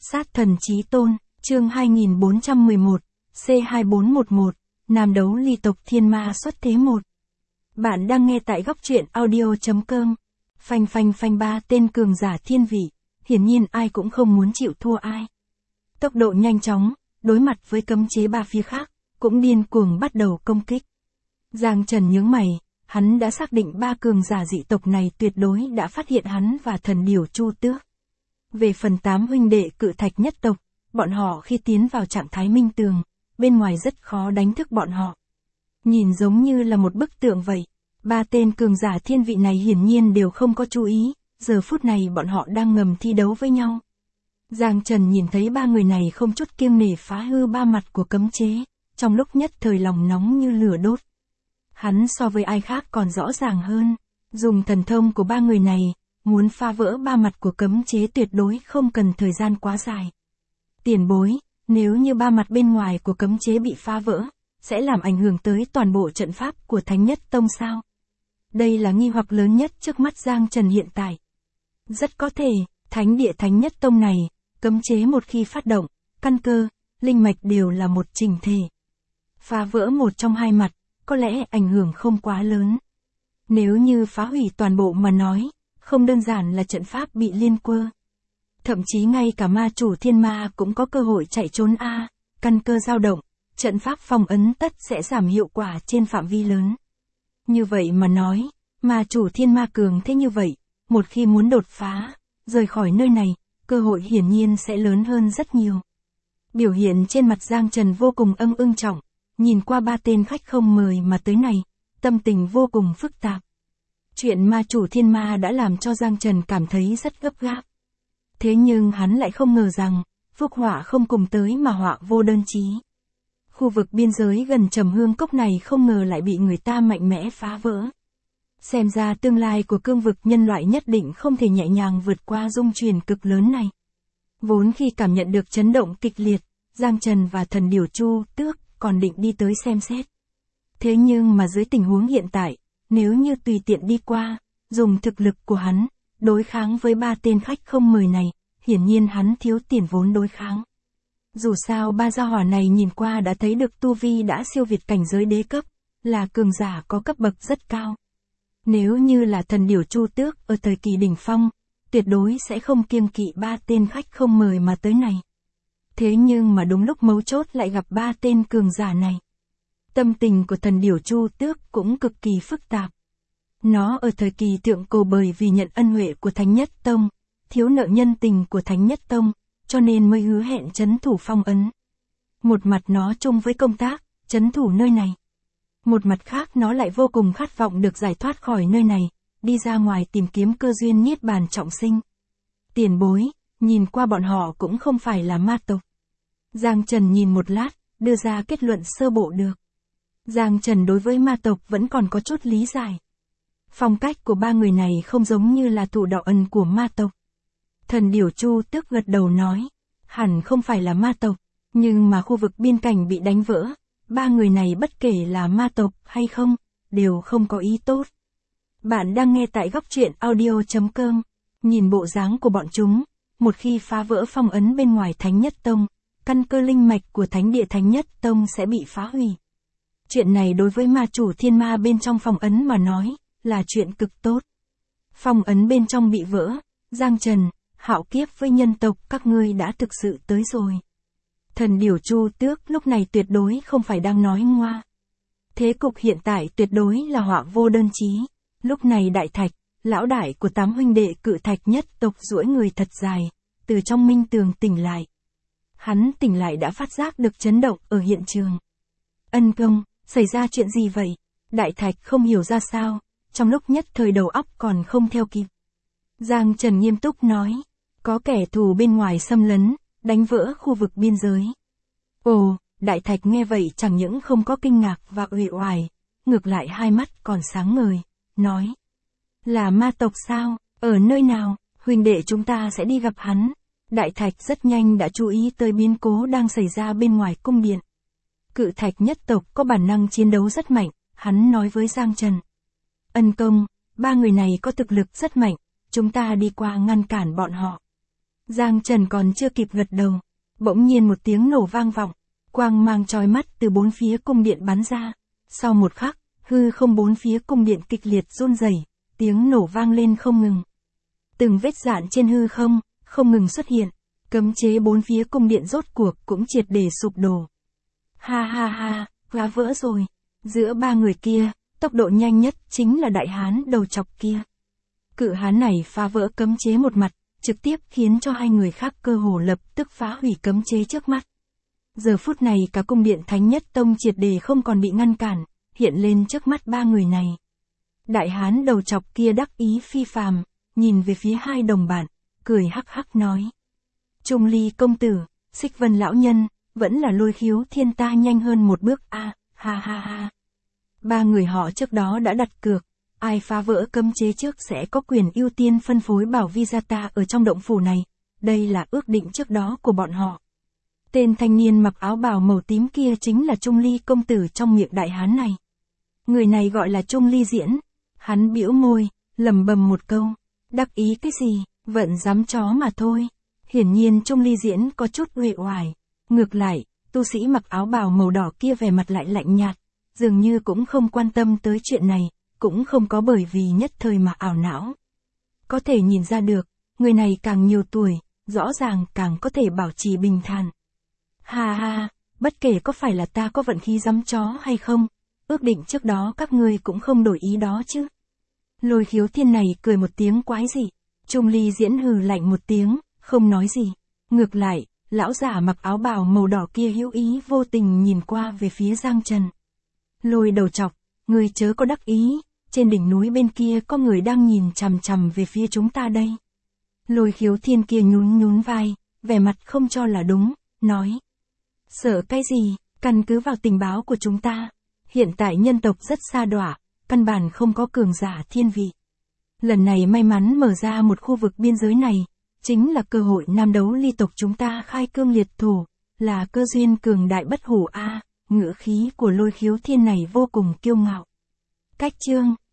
Sát thần chí tôn, chương 2411, C2411, Nam đấu ly tộc thiên ma xuất thế 1. Bạn đang nghe tại góc truyện audio.com. Phanh phanh phanh, ba tên cường giả thiên vị, hiển nhiên ai cũng không muốn chịu thua ai. Tốc độ nhanh chóng, đối mặt với cấm chế ba phía khác, cũng điên cuồng bắt đầu công kích. Giang Trần nhướng mày, hắn đã xác định ba cường giả dị tộc này tuyệt đối đã phát hiện hắn và thần điểu Chu Tước. Về phần 8 huynh đệ cự thạch nhất tộc, bọn họ khi tiến vào trạng thái minh tường, bên ngoài rất khó đánh thức bọn họ. Nhìn giống như là một bức tượng vậy, ba tên cường giả thiên vị này hiển nhiên đều không có chú ý, giờ phút này bọn họ đang ngầm thi đấu với nhau. Giang Trần nhìn thấy ba người này không chút kiêng nể phá hư ba mặt của cấm chế, trong lúc nhất thời lòng nóng như lửa đốt. Hắn so với ai khác còn rõ ràng hơn, dùng thần thông của ba người này, muốn phá vỡ ba mặt của cấm chế tuyệt đối không cần thời gian quá dài. Tiền bối, nếu như ba mặt bên ngoài của cấm chế bị phá vỡ, sẽ làm ảnh hưởng tới toàn bộ trận pháp của Thánh Nhất Tông sao? Đây là nghi hoặc lớn nhất trước mắt Giang Trần hiện tại. Rất có thể, Thánh địa Thánh Nhất Tông này, cấm chế một khi phát động, căn cơ, linh mạch đều là một chỉnh thể. Phá vỡ một trong hai mặt, có lẽ ảnh hưởng không quá lớn. Nếu như phá hủy toàn bộ mà nói, không đơn giản là trận pháp bị liên quơ. Thậm chí ngay cả ma chủ thiên ma cũng có cơ hội chạy trốn căn cơ dao động, trận pháp phong ấn tất sẽ giảm hiệu quả trên phạm vi lớn. Như vậy mà nói, ma chủ thiên ma cường thế như vậy, một khi muốn đột phá, rời khỏi nơi này, cơ hội hiển nhiên sẽ lớn hơn rất nhiều. Biểu hiện trên mặt Giang Trần vô cùng ưng trọng, nhìn qua ba tên khách không mời mà tới này, tâm tình vô cùng phức tạp. Chuyện ma chủ thiên ma đã làm cho Giang Trần cảm thấy rất gấp gáp. Thế nhưng hắn lại không ngờ rằng, phúc họa không cùng tới mà họa vô đơn chí. Khu vực biên giới gần Trầm Hương Cốc này không ngờ lại bị người ta mạnh mẽ phá vỡ. Xem ra tương lai của cương vực nhân loại nhất định không thể nhẹ nhàng vượt qua dung chuyển cực lớn này. Vốn khi cảm nhận được chấn động kịch liệt, Giang Trần và thần điểu Chu Tước còn định đi tới xem xét. Thế nhưng mà dưới tình huống hiện tại, nếu như tùy tiện đi qua, dùng thực lực của hắn, đối kháng với ba tên khách không mời này, hiển nhiên hắn thiếu tiền vốn đối kháng. Dù sao ba gia hỏa này nhìn qua đã thấy được tu vi đã siêu việt cảnh giới đế cấp, là cường giả có cấp bậc rất cao. Nếu như là thần điểu Chu Tước ở thời kỳ đỉnh phong, tuyệt đối sẽ không kiêng kỵ ba tên khách không mời mà tới này. Thế nhưng mà đúng lúc mấu chốt lại gặp ba tên cường giả này. Tâm tình của thần điểu Chu Tước cũng cực kỳ phức tạp. Nó ở thời kỳ thượng cổ bởi vì nhận ân huệ của Thánh Nhất Tông, thiếu nợ nhân tình của Thánh Nhất Tông, cho nên mới hứa hẹn trấn thủ phong ấn. Một mặt nó chung với công tác, trấn thủ nơi này. Một mặt khác nó lại vô cùng khát vọng được giải thoát khỏi nơi này, đi ra ngoài tìm kiếm cơ duyên niết bàn trọng sinh. Tiền bối, nhìn qua bọn họ cũng không phải là ma tộc. Giang Trần nhìn một lát, đưa ra kết luận sơ bộ được. Giang Trần đối với ma tộc vẫn còn có chút lý giải. Phong cách của ba người này không giống như là thủ đạo ân của ma tộc. Thần điểu Chu Tước gật đầu nói, hẳn không phải là ma tộc, nhưng mà khu vực biên cảnh bị đánh vỡ, ba người này bất kể là ma tộc hay không, đều không có ý tốt. Bạn đang nghe tại góc truyện audio.com, nhìn bộ dáng của bọn chúng, một khi phá vỡ phong ấn bên ngoài Thánh Nhất Tông, căn cơ linh mạch của Thánh địa Thánh Nhất Tông sẽ bị phá hủy. Chuyện này đối với ma chủ thiên ma bên trong phong ấn mà nói, là chuyện cực tốt. Phong ấn bên trong bị vỡ, Giang Trần, hạo kiếp với nhân tộc các ngươi đã thực sự tới rồi. Thần điểu Chu Tước lúc này tuyệt đối không phải đang nói ngoa. Thế cục hiện tại tuyệt đối là họa vô đơn chí. Lúc này Đại Thạch, lão đại của 8 huynh đệ cự thạch nhất tộc duỗi người thật dài, từ trong minh tường tỉnh lại. Hắn tỉnh lại đã phát giác được chấn động ở hiện trường. Ân công, xảy ra chuyện gì vậy? Đại Thạch không hiểu ra sao, trong lúc nhất thời đầu óc còn không theo kịp. Giang Trần nghiêm túc nói, có kẻ thù bên ngoài xâm lấn, đánh vỡ khu vực biên giới. Ồ, Đại Thạch nghe vậy chẳng những không có kinh ngạc và uể oải, ngược lại hai mắt còn sáng ngời, nói. Là ma tộc sao, ở nơi nào, huynh đệ chúng ta sẽ đi gặp hắn. Đại Thạch rất nhanh đã chú ý tới biến cố đang xảy ra bên ngoài cung điện. Cự thạch nhất tộc có bản năng chiến đấu rất mạnh, hắn nói với Giang Trần. Ân công, ba người này có thực lực rất mạnh, chúng ta đi qua ngăn cản bọn họ. Giang Trần còn chưa kịp gật đầu. Bỗng nhiên một tiếng nổ vang vọng. Quang mang chói mắt từ bốn phía cung điện bắn ra. Sau một khắc, hư không bốn phía cung điện kịch liệt run rẩy, tiếng nổ vang lên không ngừng. Từng vết rạn trên hư không ngừng xuất hiện. Cấm chế bốn phía cung điện rốt cuộc cũng triệt để sụp đổ. Ha ha ha, phá vỡ rồi. Giữa ba người kia, tốc độ nhanh nhất chính là đại hán đầu chọc kia. Cự hán này phá vỡ cấm chế một mặt, trực tiếp khiến cho hai người khác cơ hồ lập tức phá hủy cấm chế trước mắt. Giờ phút này cả cung điện Thánh Nhất Tông triệt để không còn bị ngăn cản, hiện lên trước mắt ba người này. Đại hán đầu chọc kia đắc ý phi phàm, nhìn về phía hai đồng bạn, cười hắc hắc nói. Trung Ly công tử, Xích Vân lão nhân, vẫn là Lôi Khiếu Thiên ta nhanh hơn một bước a, ha ha ha. Ba người họ trước đó đã đặt cược, ai phá vỡ cấm chế trước sẽ có quyền ưu tiên phân phối bảo vi gia ta ở trong động phủ này, đây là ước định trước đó của bọn họ. Tên thanh niên mặc áo bào màu tím kia chính là Trung Ly công tử trong miệng đại hán này. Người này gọi là Trung Ly Diễn, hắn bĩu môi, lẩm bẩm một câu, đắc ý cái gì, vận dám chó mà thôi. Hiển nhiên Trung Ly Diễn có chút uể oải. Ngược lại, tu sĩ mặc áo bào màu đỏ kia vẻ mặt lại lạnh nhạt, dường như cũng không quan tâm tới chuyện này, cũng không có bởi vì nhất thời mà ảo não. Có thể nhìn ra được, người này càng nhiều tuổi, rõ ràng càng có thể bảo trì bình thản. Ha ha, bất kể có phải là ta có vận khí dám chó hay không, ước định trước đó các ngươi cũng không đổi ý đó chứ. Lôi Khiếu Thiên này cười một tiếng quái dị, Trung Ly Diễn hừ lạnh một tiếng, không nói gì. Ngược lại, lão giả mặc áo bào màu đỏ kia hữu ý vô tình nhìn qua về phía Giang Trần. Lôi đầu chọc, ngươi chớ có đắc ý, trên đỉnh núi bên kia có người đang nhìn chằm chằm về phía chúng ta đây. Lôi Khiếu Thiên kia nhún nhún vai, vẻ mặt không cho là đúng, nói. Sợ cái gì, căn cứ vào tình báo của chúng ta. Hiện tại nhân tộc rất xa đọa, căn bản không có cường giả thiên vị. Lần này may mắn mở ra một khu vực biên giới này, chính là cơ hội nam đấu ly tộc chúng ta khai cương liệt thổ, là cơ duyên cường đại bất hủ a. Ngữ khí của Lôi Khiếu Thiên này vô cùng kiêu ngạo. Cách chương